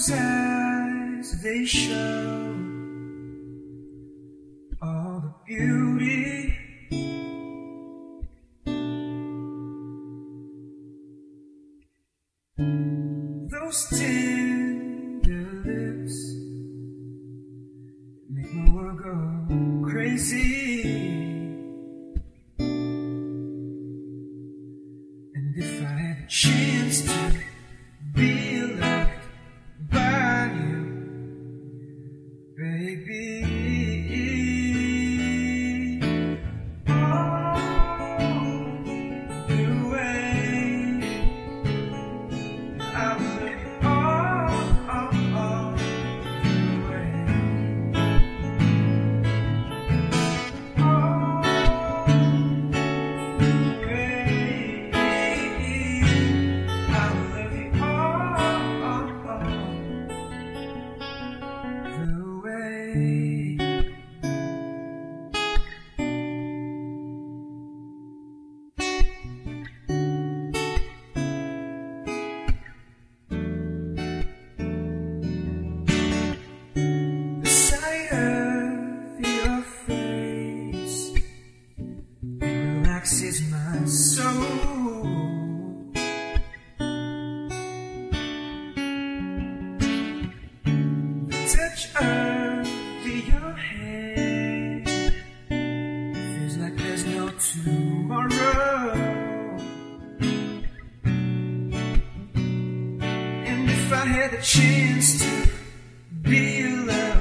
those eyes, they show all the beauty. Those tender lips make my world go crazy. And if I had a chance to be loved by you, baby, all the way, I would let you all the way, all the way, I would let you the way. The sight of your face relaxes my soul. The touch of your hand feels like there's no tomorrow. And if I had a chance to be loved